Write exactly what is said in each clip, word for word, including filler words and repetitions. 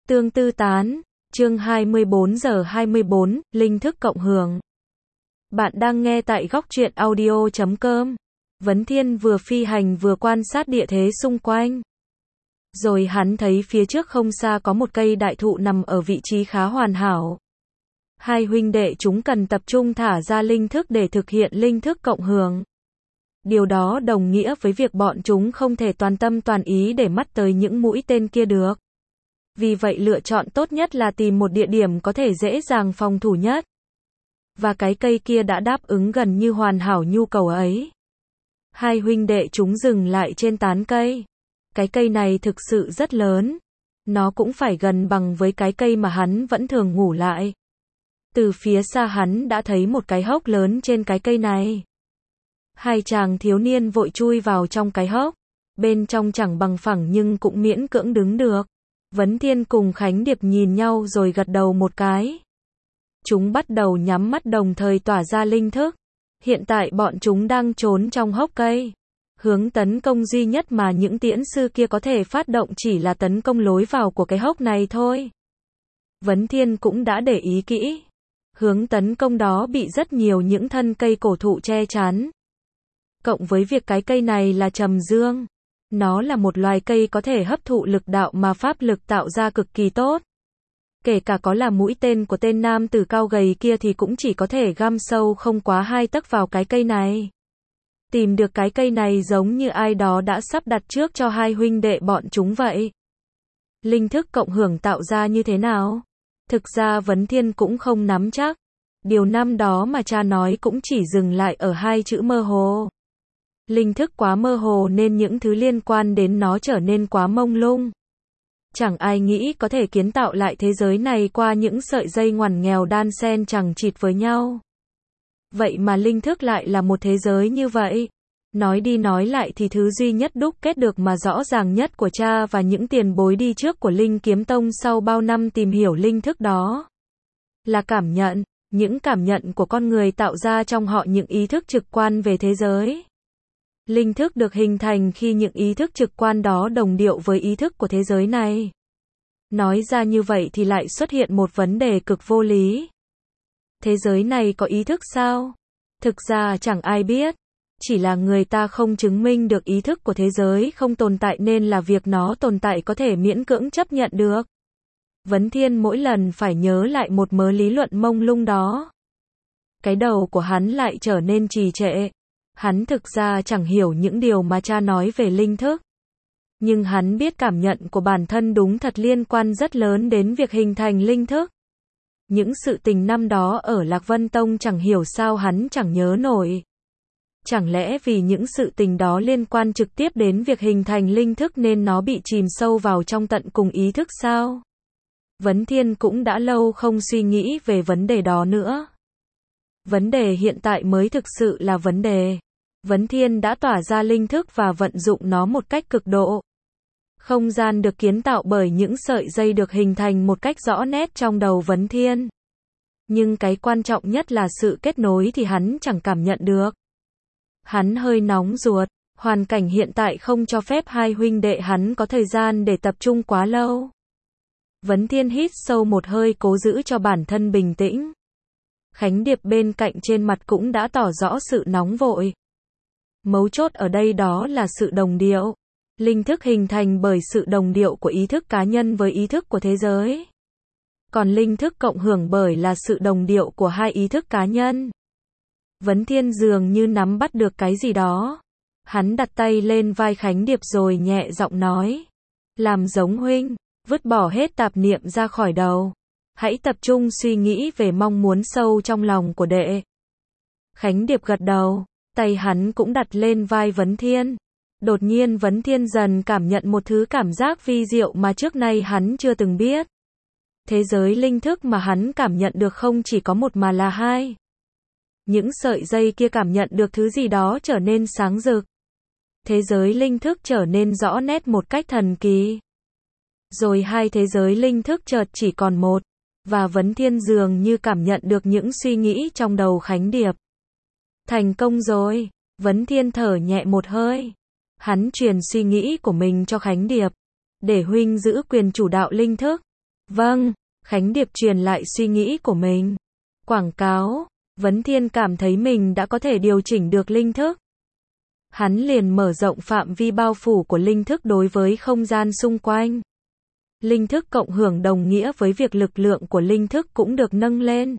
Tương tư tán, chương hai mươi bốn giờ hai mươi bốn, linh thức cộng hưởng. Bạn đang nghe tại góc truyện audio chấm com. Vấn Thiên vừa phi hành vừa quan sát địa thế xung quanh. Rồi hắn thấy phía trước không xa có một cây đại thụ nằm ở vị trí khá hoàn hảo. Hai huynh đệ chúng cần tập trung thả ra linh thức để thực hiện linh thức cộng hưởng. Điều đó đồng nghĩa với việc bọn chúng không thể toàn tâm toàn ý để mắt tới những mũi tên kia được. Vì vậy lựa chọn tốt nhất là tìm một địa điểm có thể dễ dàng phòng thủ nhất. Và cái cây kia đã đáp ứng gần như hoàn hảo nhu cầu ấy. Hai huynh đệ chúng dừng lại trên tán cây. Cái cây này thực sự rất lớn. Nó cũng phải gần bằng với cái cây mà hắn vẫn thường ngủ lại. Từ phía xa hắn đã thấy một cái hốc lớn trên cái cây này. Hai chàng thiếu niên vội chui vào trong cái hốc. Bên trong chẳng bằng phẳng nhưng cũng miễn cưỡng đứng được. Vấn Thiên cùng Khánh Điệp nhìn nhau rồi gật đầu một cái. Chúng bắt đầu nhắm mắt đồng thời tỏa ra linh thức. Hiện tại bọn chúng đang trốn trong hốc cây. Hướng tấn công duy nhất mà những tiễn sư kia có thể phát động chỉ là tấn công lối vào của cái hốc này thôi. Vấn Thiên cũng đã để ý kỹ. Hướng tấn công đó bị rất nhiều những thân cây cổ thụ che chắn. Cộng với việc cái cây này là trầm dương. Nó là một loài cây có thể hấp thụ lực đạo mà pháp lực tạo ra cực kỳ tốt. Kể cả có là mũi tên của tên nam tử cao gầy kia thì cũng chỉ có thể găm sâu không quá hai tấc vào cái cây này. Tìm được cái cây này giống như ai đó đã sắp đặt trước cho hai huynh đệ bọn chúng vậy. Linh thức cộng hưởng tạo ra như thế nào? Thực ra Vấn Thiên cũng không nắm chắc. Điều năm đó mà cha nói cũng chỉ dừng lại ở hai chữ mơ hồ. Linh thức quá mơ hồ nên những thứ liên quan đến nó trở nên quá mông lung. Chẳng ai nghĩ có thể kiến tạo lại thế giới này qua những sợi dây ngoằn nghèo đan xen chằng chịt với nhau. Vậy mà linh thức lại là một thế giới như vậy. Nói đi nói lại thì thứ duy nhất đúc kết được mà rõ ràng nhất của cha và những tiền bối đi trước của Linh Kiếm Tông sau bao năm tìm hiểu linh thức đó là cảm nhận. Những cảm nhận của con người tạo ra trong họ những ý thức trực quan về thế giới. Linh thức được hình thành khi những ý thức trực quan đó đồng điệu với ý thức của thế giới này. Nói ra như vậy thì lại xuất hiện một vấn đề cực vô lý. Thế giới này có ý thức sao? Thực ra chẳng ai biết. Chỉ là người ta không chứng minh được ý thức của thế giới không tồn tại nên là việc nó tồn tại có thể miễn cưỡng chấp nhận được. Vấn Thiên mỗi lần phải nhớ lại một mớ lý luận mông lung đó. Cái đầu của hắn lại trở nên trì trệ. Hắn thực ra chẳng hiểu những điều mà cha nói về linh thức. Nhưng hắn biết cảm nhận của bản thân đúng thật liên quan rất lớn đến việc hình thành linh thức. Những sự tình năm đó ở Lạc Vân Tông chẳng hiểu sao hắn chẳng nhớ nổi. Chẳng lẽ vì những sự tình đó liên quan trực tiếp đến việc hình thành linh thức nên nó bị chìm sâu vào trong tận cùng ý thức sao? Vấn Thiên cũng đã lâu không suy nghĩ về vấn đề đó nữa. Vấn đề hiện tại mới thực sự là vấn đề. Vấn Thiên đã tỏa ra linh thức và vận dụng nó một cách cực độ. Không gian được kiến tạo bởi những sợi dây được hình thành một cách rõ nét trong đầu Vấn Thiên. Nhưng cái quan trọng nhất là sự kết nối thì hắn chẳng cảm nhận được. Hắn hơi nóng ruột, hoàn cảnh hiện tại không cho phép hai huynh đệ hắn có thời gian để tập trung quá lâu. Vấn Thiên hít sâu một hơi cố giữ cho bản thân bình tĩnh. Khánh Điệp bên cạnh trên mặt cũng đã tỏ rõ sự nóng vội. Mấu chốt ở đây đó là sự đồng điệu. Linh thức hình thành bởi sự đồng điệu của ý thức cá nhân với ý thức của thế giới. Còn linh thức cộng hưởng bởi là sự đồng điệu của hai ý thức cá nhân. Vấn Thiên dường như nắm bắt được cái gì đó. Hắn đặt tay lên vai Khánh Điệp rồi nhẹ giọng nói. Làm giống huynh, vứt bỏ hết tạp niệm ra khỏi đầu. Hãy tập trung suy nghĩ về mong muốn sâu trong lòng của đệ. Khánh Điệp gật đầu, tay hắn cũng đặt lên vai Vấn Thiên. Đột nhiên Vấn Thiên dần cảm nhận một thứ cảm giác vi diệu mà trước nay hắn chưa từng biết. Thế giới linh thức mà hắn cảm nhận được không chỉ có một mà là hai. Những sợi dây kia cảm nhận được thứ gì đó trở nên sáng rực. Thế giới linh thức trở nên rõ nét một cách thần kỳ. Rồi hai thế giới linh thức chợt chỉ còn một. Và Vấn Thiên dường như cảm nhận được những suy nghĩ trong đầu Khánh Điệp. Thành công rồi. Vấn Thiên thở nhẹ một hơi. Hắn truyền suy nghĩ của mình cho Khánh Điệp. Để huynh giữ quyền chủ đạo linh thức. Vâng, Khánh Điệp truyền lại suy nghĩ của mình. Quảng cáo, Vấn Thiên cảm thấy mình đã có thể điều chỉnh được linh thức. Hắn liền mở rộng phạm vi bao phủ của linh thức đối với không gian xung quanh. Linh thức cộng hưởng đồng nghĩa với việc lực lượng của linh thức cũng được nâng lên.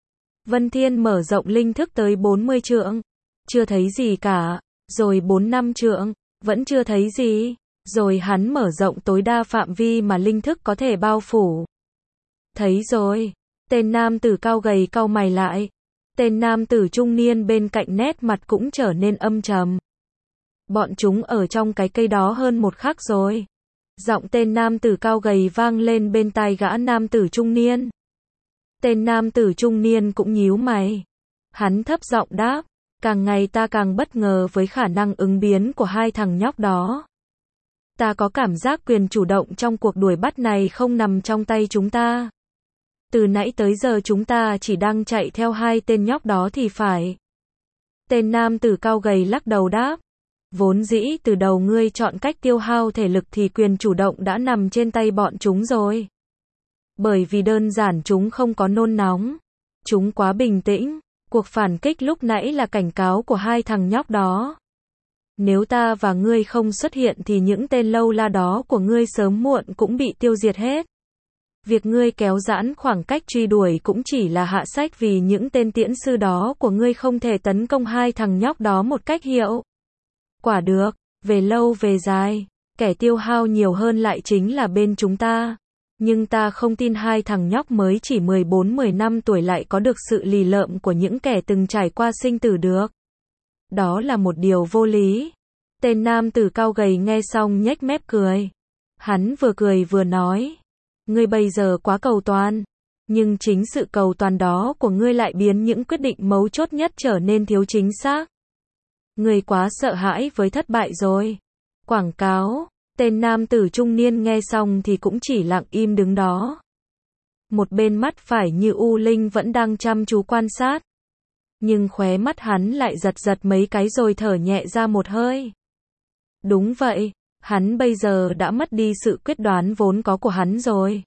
Vân Thiên mở rộng linh thức tới bốn mươi trượng. Chưa thấy gì cả. Rồi bốn năm trượng. Vẫn chưa thấy gì. Rồi hắn mở rộng tối đa phạm vi mà linh thức có thể bao phủ. Thấy rồi. Tên nam tử cao gầy cau mày lại. Tên nam tử trung niên bên cạnh nét mặt cũng trở nên âm trầm. Bọn chúng ở trong cái cây đó hơn một khắc rồi. Giọng tên nam tử cao gầy vang lên bên tai gã nam tử trung niên. Tên nam tử trung niên cũng nhíu mày. Hắn thấp giọng đáp, càng ngày ta càng bất ngờ với khả năng ứng biến của hai thằng nhóc đó. Ta có cảm giác quyền chủ động trong cuộc đuổi bắt này không nằm trong tay chúng ta. Từ nãy tới giờ chúng ta chỉ đang chạy theo hai tên nhóc đó thì phải. Tên nam tử cao gầy lắc đầu đáp. Vốn dĩ từ đầu ngươi chọn cách tiêu hao thể lực thì quyền chủ động đã nằm trên tay bọn chúng rồi. Bởi vì đơn giản chúng không có nôn nóng. Chúng quá bình tĩnh. Cuộc phản kích lúc nãy là cảnh cáo của hai thằng nhóc đó. Nếu ta và ngươi không xuất hiện thì những tên lâu la đó của ngươi sớm muộn cũng bị tiêu diệt hết. Việc ngươi kéo giãn khoảng cách truy đuổi cũng chỉ là hạ sách vì những tên tiễn sư đó của ngươi không thể tấn công hai thằng nhóc đó một cách hiệu quả được. Về lâu về dài, kẻ tiêu hao nhiều hơn lại chính là bên chúng ta. Nhưng ta không tin hai thằng nhóc mới chỉ mười bốn mười lăm tuổi lại có được sự lì lợm của những kẻ từng trải qua sinh tử được. Đó là một điều vô lý. Tên nam tử cao gầy nghe xong nhếch mép cười. Hắn vừa cười vừa nói. Ngươi bây giờ quá cầu toàn. Nhưng chính sự cầu toàn đó của ngươi lại biến những quyết định mấu chốt nhất trở nên thiếu chính xác. Ngươi quá sợ hãi với thất bại rồi. Quảng cáo. Tên nam tử trung niên nghe xong thì cũng chỉ lặng im đứng đó. Một bên mắt phải như u linh vẫn đang chăm chú quan sát. Nhưng khóe mắt hắn lại giật giật mấy cái rồi thở nhẹ ra một hơi. Đúng vậy, hắn bây giờ đã mất đi sự quyết đoán vốn có của hắn rồi.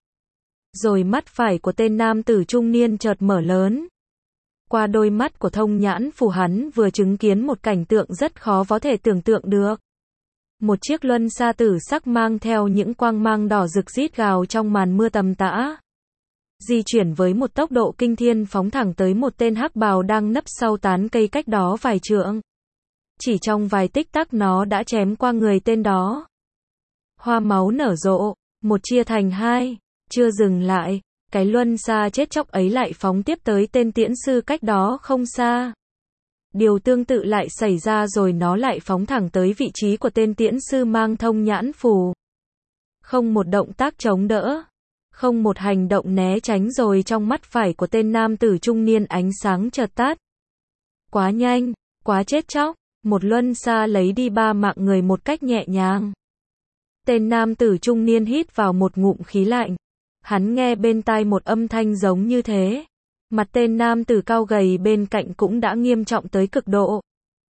Rồi mắt phải của tên nam tử trung niên chợt mở lớn. Qua đôi mắt của thông nhãn phù hắn vừa chứng kiến một cảnh tượng rất khó có thể tưởng tượng được. Một chiếc luân xa tử sắc mang theo những quang mang đỏ rực rít gào trong màn mưa tầm tã. Di chuyển với một tốc độ kinh thiên phóng thẳng tới một tên hắc bào đang nấp sau tán cây cách đó vài trượng. Chỉ trong vài tích tắc nó đã chém qua người tên đó. Hoa máu nở rộ, một chia thành hai, chưa dừng lại, cái luân xa chết chóc ấy lại phóng tiếp tới tên tiễn sư cách đó không xa. Điều tương tự lại xảy ra rồi nó lại phóng thẳng tới vị trí của tên tiễn sư mang thông nhãn phù. Không một động tác chống đỡ, không một hành động né tránh rồi trong mắt phải của tên nam tử trung niên ánh sáng chợt tắt. Quá nhanh, quá chết chóc, một luân xa lấy đi ba mạng người một cách nhẹ nhàng. Tên nam tử trung niên hít vào một ngụm khí lạnh. Hắn nghe bên tai một âm thanh giống như thế. Mặt tên nam tử cao gầy bên cạnh cũng đã nghiêm trọng tới cực độ.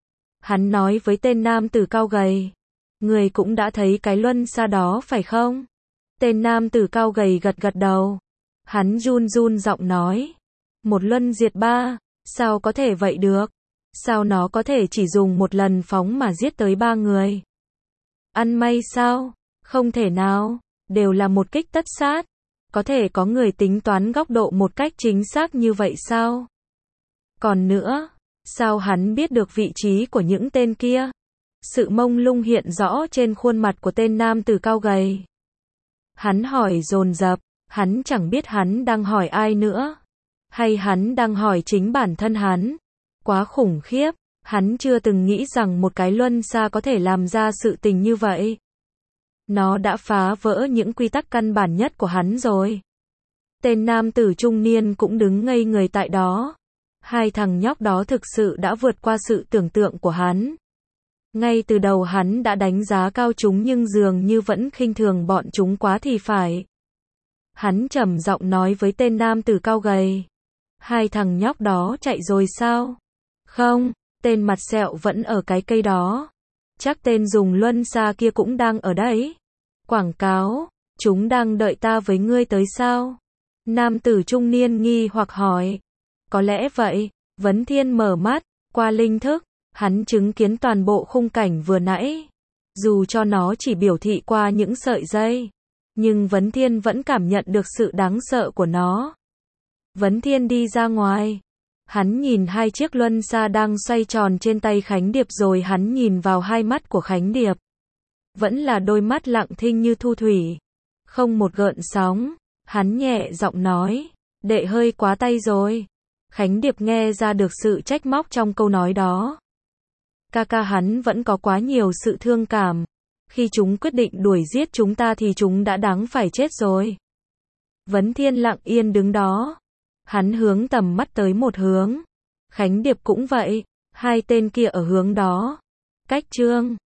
Hắn nói với tên nam tử cao gầy. Người cũng đã thấy cái luân xa đó phải không? Tên nam tử cao gầy gật gật đầu. Hắn run run giọng nói. Một luân diệt ba, sao có thể vậy được? Sao nó có thể chỉ dùng một lần phóng mà giết tới ba người? Ăn may sao? Không thể nào, đều là một kích tất sát. Có thể có người tính toán góc độ một cách chính xác như vậy sao? Còn nữa, sao hắn biết được vị trí của những tên kia? Sự mông lung hiện rõ trên khuôn mặt của tên nam tử cao gầy. Hắn hỏi dồn dập, hắn chẳng biết hắn đang hỏi ai nữa. Hay hắn đang hỏi chính bản thân hắn. Quá khủng khiếp, hắn chưa từng nghĩ rằng một cái luân xa có thể làm ra sự tình như vậy. Nó đã phá vỡ những quy tắc căn bản nhất của hắn rồi. Tên nam tử trung niên cũng đứng ngây người tại đó. Hai thằng nhóc đó thực sự đã vượt qua sự tưởng tượng của hắn. Ngay từ đầu hắn đã đánh giá cao chúng nhưng dường như vẫn khinh thường bọn chúng quá thì phải. Hắn trầm giọng nói với tên nam tử cao gầy. Hai thằng nhóc đó chạy rồi sao? Không, tên mặt sẹo vẫn ở cái cây đó. Chắc tên dùng luân xa kia cũng đang ở đấy. Quảng cáo, Chúng đang đợi ta với ngươi tới sao? Nam tử trung niên nghi hoặc hỏi. Có lẽ vậy. Vấn Thiên mở mắt, qua linh thức, hắn chứng kiến toàn bộ khung cảnh vừa nãy. Dù cho nó chỉ biểu thị qua những sợi dây, nhưng Vấn Thiên vẫn cảm nhận được sự đáng sợ của nó. Vấn Thiên đi ra ngoài. Hắn nhìn hai chiếc luân xa đang xoay tròn trên tay Khánh Điệp rồi hắn nhìn vào hai mắt của Khánh Điệp. Vẫn là đôi mắt lặng thinh như thu thủy. Không một gợn sóng. Hắn nhẹ giọng nói. Đệ hơi quá tay rồi. Khánh Điệp nghe ra được sự trách móc trong câu nói đó. Ca ca hắn vẫn có quá nhiều sự thương cảm. Khi chúng quyết định đuổi giết chúng ta thì chúng đã đáng phải chết rồi. Vấn Thiên lặng yên đứng đó. Hắn hướng tầm mắt tới một hướng. Khánh Điệp cũng vậy. Hai tên kia ở hướng đó. Cách chương